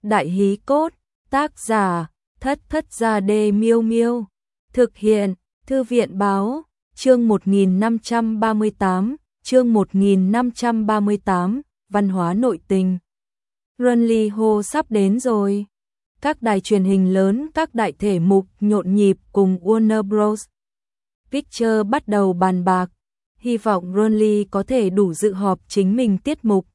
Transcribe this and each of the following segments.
Đại hí cốt, tác giả, Thất Thất Gia Đê Miêu Miêu. Thực hiện, Thư viện báo, chương 1538, chương 1538, văn hóa nội tình. Runly Ho sắp đến rồi. Các đài truyền hình lớn, các đại thể mục nhộn nhịp cùng Warner Bros. Pictures bắt đầu bàn bạc, hy vọng Runly có thể đủ dự họp chính mình tiết mục.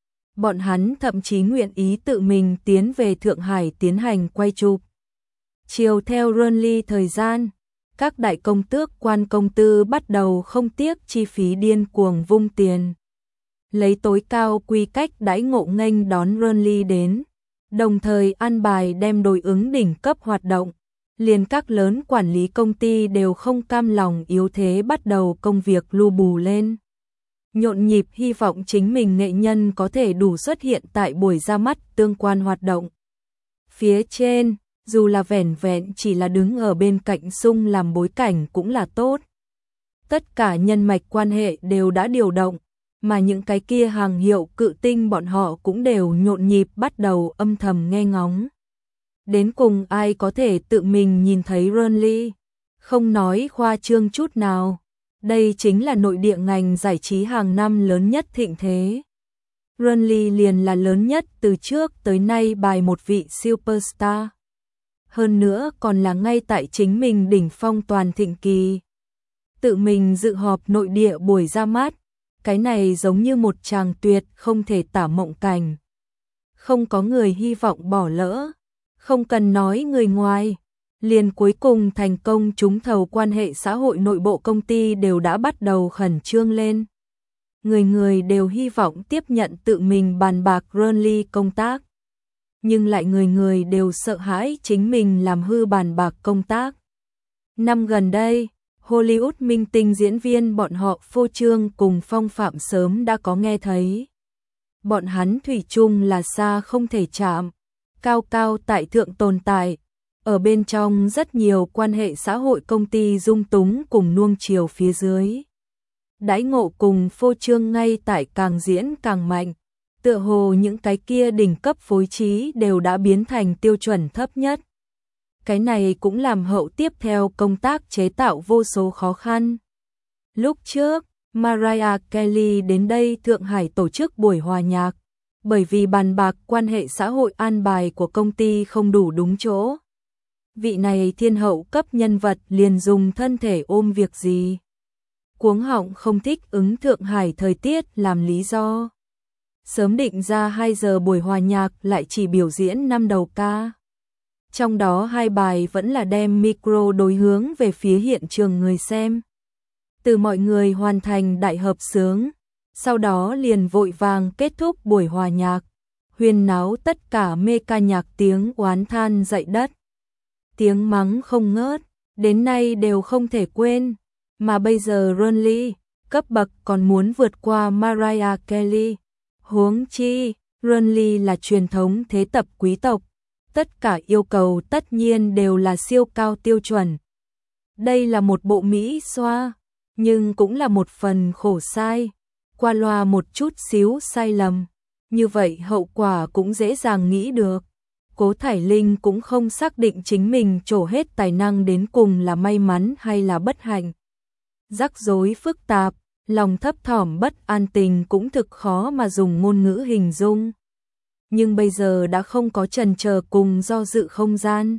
Bọn hắn thậm chí nguyện ý tự mình tiến về Thượng Hải tiến hành quay chụp. Chiều theo Runly thời gian, các đại công tước quan công tư bắt đầu không tiếc chi phí điên cuồng vung tiền. Lấy tối cao quy cách đãi ngộ nghênh đón Runly đến, đồng thời an bài đem đối ứng đỉnh cấp hoạt động. Liền các lớn quản lý công ty đều không cam lòng yếu thế bắt đầu công việc lu bù lên. Nhộn nhịp hy vọng chính mình nghệ nhân có thể đủ xuất hiện tại buổi ra mắt tương quan hoạt động. Phía trên, dù là vẻn vẹn chỉ là đứng ở bên cạnh sung làm bối cảnh cũng là tốt. Tất cả nhân mạch quan hệ đều đã điều động, mà những cái kia hàng hiệu cự tinh bọn họ cũng đều nhộn nhịp bắt đầu âm thầm nghe ngóng. Đến cùng ai có thể tự mình nhìn thấy Runly, không nói khoa trương chút nào. Đây chính là nội địa ngành giải trí hàng năm lớn nhất thịnh thế. Runly liền là lớn nhất từ trước tới nay bài một vị superstar. Hơn nữa còn là ngay tại chính mình đỉnh phong toàn thịnh kỳ. Tự mình dự họp nội địa buổi ra mắt, cái này giống như một tràng tuyệt không thể tả mộng cảnh. Không có người hy vọng bỏ lỡ, không cần nói người ngoài. Liền cuối cùng thành công trúng thầu quan hệ xã hội nội bộ công ty đều đã bắt đầu khẩn trương lên. Người người đều hy vọng tiếp nhận tự mình bàn bạc Runly công tác. Nhưng lại người người đều sợ hãi chính mình làm hư bàn bạc công tác. Năm gần đây, Hollywood minh tinh diễn viên bọn họ phô trương cùng phong phạm sớm đã có nghe thấy. Bọn hắn thủy chung là xa không thể chạm, cao cao tại thượng tồn tại. Ở bên trong rất nhiều quan hệ xã hội công ty dung túng cùng nuông chiều phía dưới. Đãi ngộ cùng phô trương ngay tại càng diễn càng mạnh. Tựa hồ những cái kia đỉnh cấp phối trí đều đã biến thành tiêu chuẩn thấp nhất. Cái này cũng làm hậu tiếp theo công tác chế tạo vô số khó khăn. Lúc trước, Mariah Carey đến đây Thượng Hải tổ chức buổi hòa nhạc. Bởi vì bàn bạc quan hệ xã hội an bài của công ty không đủ đúng chỗ. Vị này thiên hậu cấp nhân vật liền dùng thân thể ôm việc gì. Cuống họng không thích ứng Thượng Hải thời tiết làm lý do. Sớm định ra 2 giờ buổi hòa nhạc lại chỉ biểu diễn 5 đầu ca. Trong đó 2 bài vẫn là đem micro đối hướng về phía hiện trường người xem. Từ mọi người hoàn thành đại hợp xướng, sau đó liền vội vàng kết thúc buổi hòa nhạc. Huyên náo tất cả mê ca nhạc tiếng oán than dậy đất. Tiếng mắng không ngớt, đến nay đều không thể quên. Mà bây giờ Runly, cấp bậc còn muốn vượt qua Mariah Carey. Huống chi, Runly là truyền thống thế tập quý tộc. Tất cả yêu cầu tất nhiên đều là siêu cao tiêu chuẩn. Đây là một bộ Mỹ xoa, nhưng cũng là một phần khổ sai. Qua loa một chút xíu sai lầm. Như vậy hậu quả cũng dễ dàng nghĩ được. Cố Thải Linh cũng không xác định chính mình trổ hết tài năng đến cùng là may mắn hay là bất hạnh. Rắc rối phức tạp, lòng thấp thỏm bất an tình cũng thực khó mà dùng ngôn ngữ hình dung. Nhưng bây giờ đã không có chần chờ cùng do dự không gian.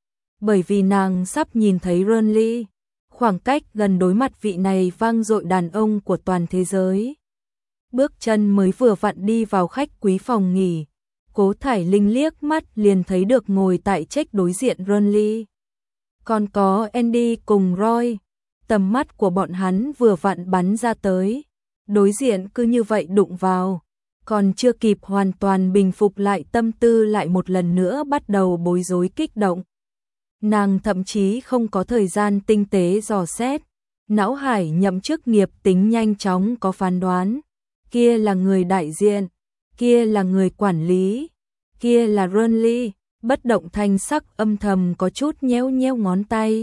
Bởi vì nàng sắp nhìn thấy Runly, khoảng cách gần đối mặt vị này vang dội đàn ông của toàn thế giới. Bước chân mới vừa vặn đi vào khách quý phòng nghỉ. Cố Thải Linh liếc mắt liền thấy được ngồi tại check đối diện Runly. Còn có Andy cùng Roy, tầm mắt của bọn hắn vừa vặn bắn ra tới. Đối diện cứ như vậy đụng vào, còn chưa kịp hoàn toàn bình phục lại tâm tư lại một lần nữa bắt đầu bối rối kích động. Nàng thậm chí không có thời gian tinh tế dò xét, não hải nhậm chức nghiệp tính nhanh chóng có phán đoán. Kia là người đại diện, kia là người quản lý, kia là Runly, bất động thanh sắc âm thầm có chút nhéo nhéo ngón tay.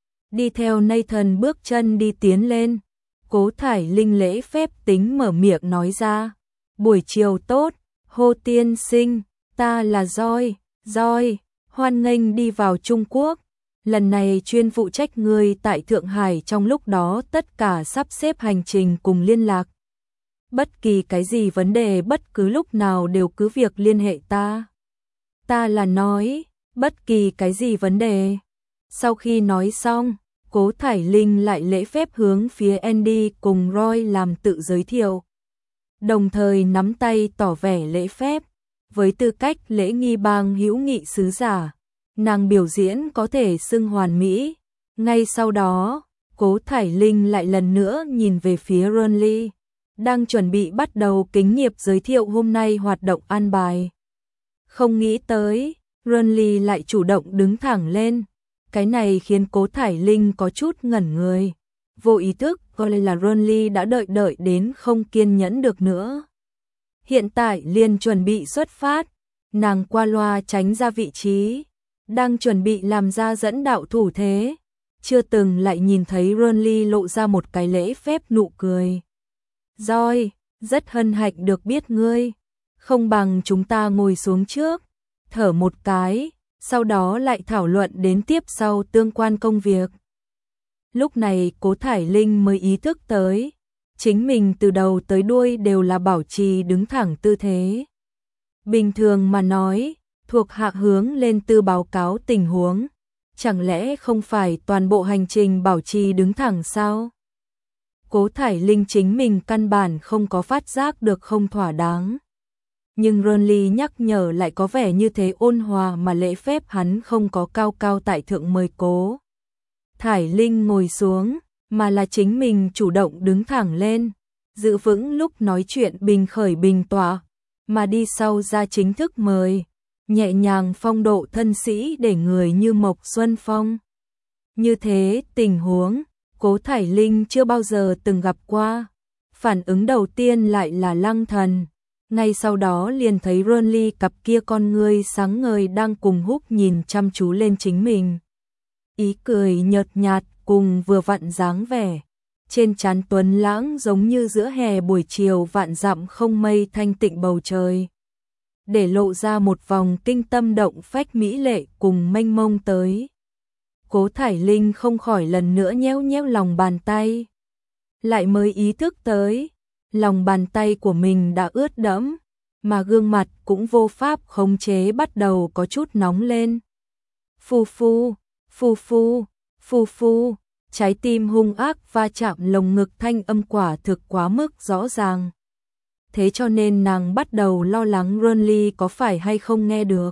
Đi theo Nathan bước chân đi tiến lên, Cố Thải Linh lễ phép tính mở miệng nói ra. Buổi chiều tốt, Hồ tiên sinh, Ta là Joy, hoan nghênh đi vào Trung Quốc. Lần này chuyên phụ trách ngươi tại Thượng Hải, trong lúc đó tất cả sắp xếp hành trình cùng liên lạc. Bất kỳ cái gì vấn đề bất cứ lúc nào đều cứ việc liên hệ ta. Ta là nói, bất kỳ cái gì vấn đề. Sau khi nói xong, Cố Thải Linh lại lễ phép hướng phía Andy cùng Roy làm tự giới thiệu. Đồng thời nắm tay tỏ vẻ lễ phép. Với tư cách lễ nghi bang hữu nghị sứ giả, nàng biểu diễn có thể xưng hoàn mỹ. Ngay sau đó, Cố Thải Linh lại lần nữa nhìn về phía Ronly, đang chuẩn bị bắt đầu kính nghiệp giới thiệu hôm nay hoạt động an bài. Không nghĩ tới, Ronly lại chủ động đứng thẳng lên. Cái này khiến Cố Thải Linh có chút ngẩn người. Vô ý thức gọi là Ronly đã đợi đến không kiên nhẫn được nữa. Hiện tại liền chuẩn bị xuất phát, nàng qua loa tránh ra vị trí, đang chuẩn bị làm ra dẫn đạo thủ thế, chưa từng lại nhìn thấy Ronly lộ ra một cái lễ phép nụ cười. Joy, rất hân hạnh được biết ngươi, không bằng chúng ta ngồi xuống trước, thở một cái, sau đó lại thảo luận đến tiếp sau tương quan công việc. Lúc này Cố Thải Linh mới ý thức tới, chính mình từ đầu tới đuôi đều là bảo trì đứng thẳng tư thế. Bình thường mà nói, thuộc hạ hướng lên tư báo cáo tình huống, chẳng lẽ không phải toàn bộ hành trình bảo trì đứng thẳng sao? Cố Thải Linh chính mình căn bản không có phát giác được không thỏa đáng. Nhưng Ronly nhắc nhở lại có vẻ như thế ôn hòa mà lễ phép hắn không có cao cao tại thượng mời Cố Thải Linh ngồi xuống, mà là chính mình chủ động đứng thẳng lên, giữ vững lúc nói chuyện bình khởi bình tọa, mà đi sau ra chính thức mời, nhẹ nhàng phong độ thân sĩ để người như Mộc Xuân Phong. Như thế tình huống, Cố Thải Linh chưa bao giờ từng gặp qua. Phản ứng đầu tiên lại là Lăng Thần, ngay sau đó liền thấy Ronly cặp kia con ngươi sáng ngời đang cùng húc nhìn chăm chú lên chính mình. Ý cười nhợt nhạt cùng vừa vặn dáng vẻ trên trán tuấn lãng giống như giữa hè buổi chiều vạn dặm không mây thanh tịnh bầu trời, để lộ ra một vòng kinh tâm động phách mỹ lệ cùng mênh mông tới. Cố Thải Linh không khỏi lần nữa nhéo nhéo lòng bàn tay, lại mới ý thức tới, lòng bàn tay của mình đã ướt đẫm, mà gương mặt cũng vô pháp khống chế bắt đầu có chút nóng lên. Phù phu, phù phu, phù phu, trái tim hung ác va chạm lồng ngực, thanh âm quả thực quá mức rõ ràng. Thế cho nên nàng bắt đầu lo lắng Ronly có phải hay không nghe được.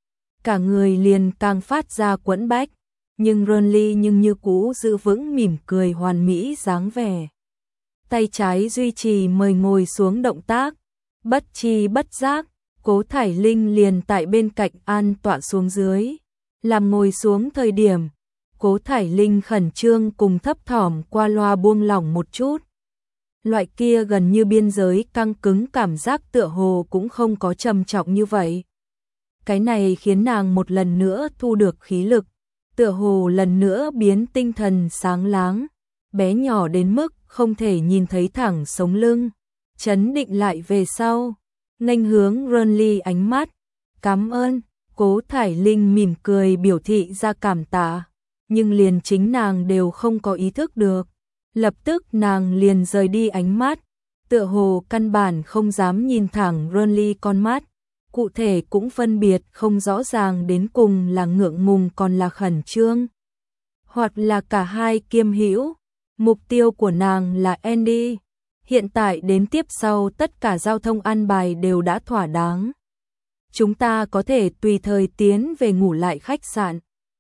Cả người liền càng phát ra quẫn bách, nhưng Ronly như cũ giữ vững mỉm cười hoàn mỹ dáng vẻ. Tay trái duy trì mời ngồi xuống động tác, bất chi bất giác, Cố Thải Linh liền tại bên cạnh an tọa xuống dưới. Làm ngồi xuống thời điểm, Cố Thải Linh khẩn trương cùng thấp thỏm qua loa buông lỏng một chút. Loại kia gần như biên giới căng cứng cảm giác tựa hồ cũng không có trầm trọng như vậy. Cái này khiến nàng một lần nữa thu được khí lực, tựa hồ lần nữa biến tinh thần sáng láng, bé nhỏ đến mức không thể nhìn thấy thẳng sống lưng, chấn định lại về sau, nghênh hướng Ronly ánh mắt. Cảm ơn. Cố Thải Linh mỉm cười biểu thị ra cảm tạ, nhưng liền chính nàng đều không có ý thức được. Lập tức nàng liền rời đi ánh mắt, tựa hồ căn bản không dám nhìn thẳng Ronly con mắt, cụ thể cũng phân biệt không rõ ràng đến cùng là ngượng ngùng còn là khẩn trương, hoặc là cả hai kiêm hữu. Mục tiêu của nàng là Andy, hiện tại đến tiếp sau tất cả giao thông an bài đều đã thỏa đáng. Chúng ta có thể tùy thời tiến về ngủ lại khách sạn.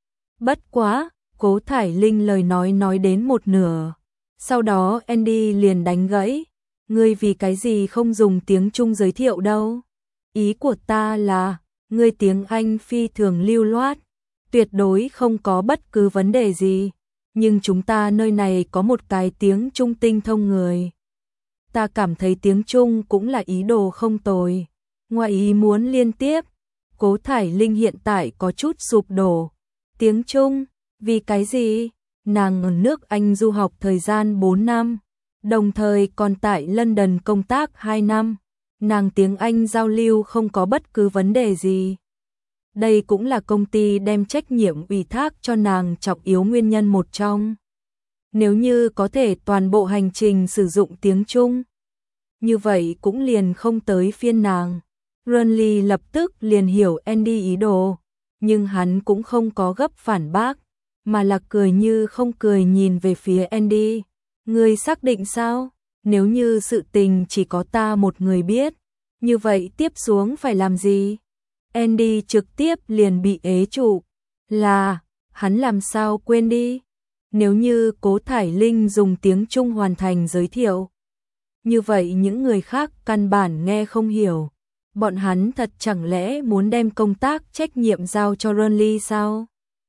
Bất quá, Cố Thải Linh lời nói đến một nửa, sau đó Andy liền đánh gãy. Ngươi vì cái gì không dùng tiếng Trung giới thiệu đâu? Ý của ta là, ngươi tiếng Anh phi thường lưu loát, tuyệt đối không có bất cứ vấn đề gì. Nhưng chúng ta nơi này có một cái tiếng Trung tinh thông người. Ta cảm thấy tiếng Trung cũng là ý đồ không tồi. Ngoài ý muốn liên tiếp, Cố Thải Linh hiện tại có chút sụp đổ. Tiếng Trung, vì cái gì? Nàng ở nước Anh du học thời gian 4 năm, đồng thời còn tại London công tác 2 năm. nàng tiếng Anh giao lưu không có bất cứ vấn đề gì. Đây cũng là công ty đem trách nhiệm ủy thác cho nàng trọng yếu nguyên nhân một trong. Nếu như có thể toàn bộ hành trình sử dụng tiếng Trung, như vậy cũng liền không tới phiên nàng. Renly lập tức liền hiểu Andy ý đồ, nhưng hắn cũng không có gấp phản bác, mà là cười như không cười nhìn về phía Andy. Ngươi xác định sao? Nếu như sự tình chỉ có ta một người biết, như vậy tiếp xuống phải làm gì? Andy trực tiếp liền bị ế trụ. Là, hắn làm sao quên đi? Nếu như Cố Thải Linh dùng tiếng Trung hoàn thành giới thiệu, như vậy những người khác căn bản nghe không hiểu. Bọn hắn thật chẳng lẽ muốn đem công tác trách nhiệm giao cho Renly sao?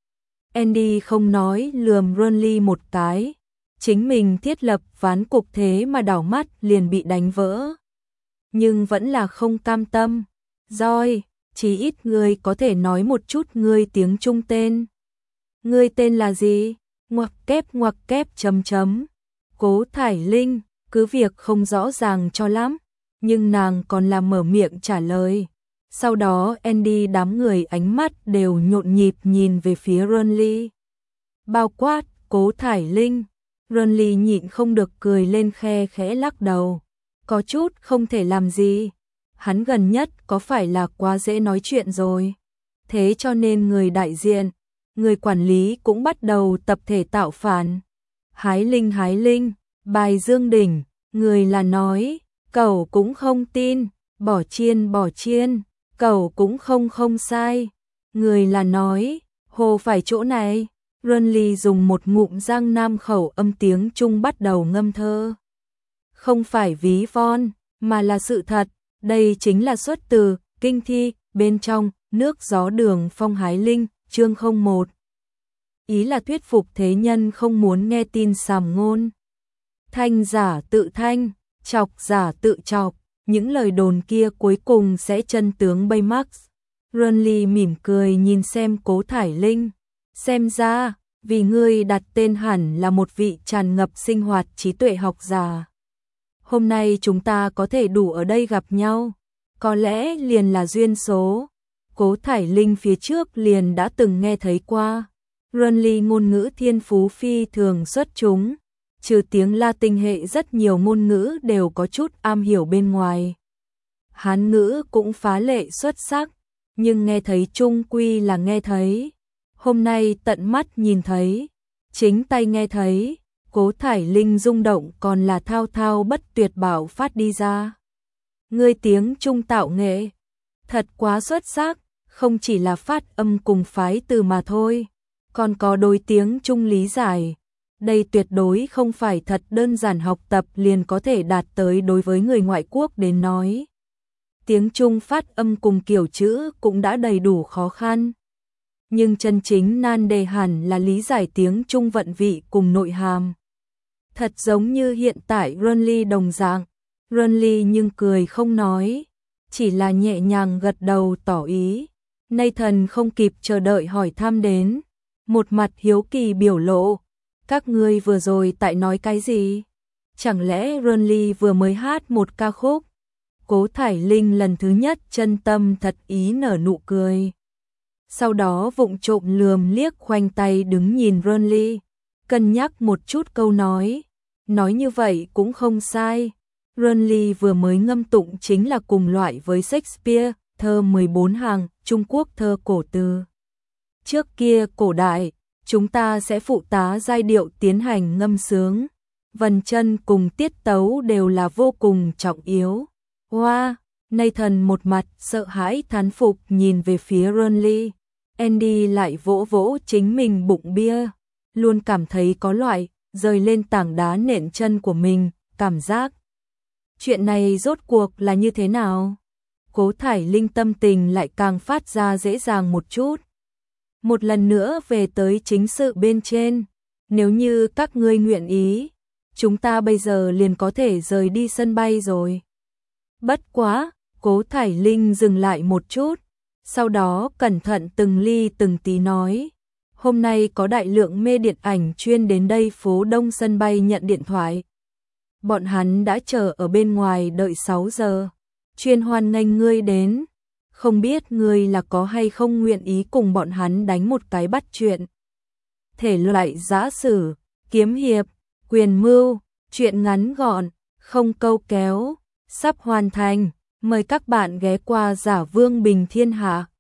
Andy không nói lườm Renly một cái. Chính mình thiết lập ván cục thế mà đảo mắt liền bị đánh vỡ. Nhưng vẫn là không cam tâm. Rồi, chỉ ít ngươi có thể nói một chút ngươi tiếng Trung tên. Ngươi tên là gì? Ngoặc kép chấm chấm. Cố Thải Linh, cứ việc không rõ ràng cho lắm, nhưng nàng còn là mở miệng trả lời. Sau đó Andy đám người ánh mắt đều nhộn nhịp nhìn về phía Renly. Bao quát, Cố Thải Linh. Renly nhịn không được cười lên khe khẽ lắc đầu. Có chút không thể làm gì. Hắn gần nhất có phải là quá dễ nói chuyện rồi. Thế cho nên người đại diện, người quản lý cũng bắt đầu tập thể tạo phản. Hái Linh, bài Dương Đỉnh, người là nói, cậu cũng không tin, bỏ chiên, cậu cũng không sai. Người là nói, hồ phải chỗ này. Renly dùng một ngụm Giang Nam khẩu âm tiếng Trung bắt đầu ngâm thơ. Không phải ví von, mà là sự thật, đây chính là xuất từ kinh thi, bên trong, nước gió đường phong Hái Linh, chương 01. Ý là thuyết phục thế nhân không muốn nghe tin sàm ngôn. Thanh giả tự thanh, chọc giả tự chọc, những lời đồn kia cuối cùng sẽ chân tướng Baymax. Renly mỉm cười nhìn xem Cố Thải Linh. Xem ra, vì ngươi đặt tên hẳn là một vị tràn ngập sinh hoạt trí tuệ học giả. Hôm nay chúng ta có thể đủ ở đây gặp nhau, có lẽ liền là duyên số. Cố Thải Linh phía trước liền đã từng nghe thấy qua. Renly ngôn ngữ thiên phú phi thường xuất chúng, trừ tiếng Latin hệ rất nhiều ngôn ngữ đều có chút am hiểu bên ngoài. Hán ngữ cũng phá lệ xuất sắc, nhưng nghe thấy chung quy là nghe thấy. Hôm nay tận mắt nhìn thấy, chính tay nghe thấy, Cố Thải Linh rung động còn là thao thao bất tuyệt bảo phát đi ra. Ngươi tiếng Trung tạo nghệ, thật quá xuất sắc, không chỉ là phát âm cùng phái từ mà thôi, còn có đối tiếng Trung lý giải. Đây tuyệt đối không phải thật đơn giản học tập liền có thể đạt tới đối với người ngoại quốc đến nói. Tiếng Trung phát âm cùng kiểu chữ cũng đã đầy đủ khó khăn. Nhưng chân chính nan đề hẳn là lý giải tiếng Trung vận vị cùng nội hàm. Thật giống như hiện tại Renly đồng dạng. Renly nhưng cười không nói, chỉ là nhẹ nhàng gật đầu tỏ ý. Nathan không kịp chờ đợi hỏi thăm đến, một mặt hiếu kỳ biểu lộ. Các ngươi vừa rồi tại nói cái gì? Chẳng lẽ Renly vừa mới hát một ca khúc? Cố Thải Linh lần thứ nhất chân tâm thật ý nở nụ cười. Sau đó vụng trộm lườm liếc khoanh tay đứng nhìn Renly, cân nhắc một chút câu nói như vậy cũng không sai. Renly vừa mới ngâm tụng chính là cùng loại với Shakespeare, thơ 14 hàng, Trung Quốc thơ cổ từ. Trước kia cổ đại, chúng ta sẽ phụ tá giai điệu tiến hành ngâm sướng, vần chân cùng tiết tấu đều là vô cùng trọng yếu. Wow, Nathan một mặt sợ hãi thán phục nhìn về phía Renly. Andy lại vỗ vỗ chính mình bụng bia, luôn cảm thấy có loại rời lên tảng đá nện chân của mình, cảm giác. Chuyện này rốt cuộc là như thế nào? Cố Thải Linh tâm tình lại càng phát ra dễ dàng một chút. Một lần nữa về tới chính sự bên trên, nếu như các ngươi nguyện ý, chúng ta bây giờ liền có thể rời đi sân bay rồi. Bất quá, Cố Thải Linh dừng lại một chút, sau đó cẩn thận từng ly từng tí nói. Hôm nay có đại lượng mê điện ảnh chuyên đến đây phố Đông sân bay nhận điện thoại. Bọn hắn đã chờ ở bên ngoài đợi 6 giờ. chuyên hoan nghênh ngươi đến. Không biết ngươi là có hay không nguyện ý cùng bọn hắn đánh một cái bắt chuyện. Thể loại giã sử, kiếm hiệp, quyền mưu, truyện ngắn gọn, không câu kéo, sắp hoàn thành. Mời các bạn ghé qua Giả Vương Bình Thiên Hạ.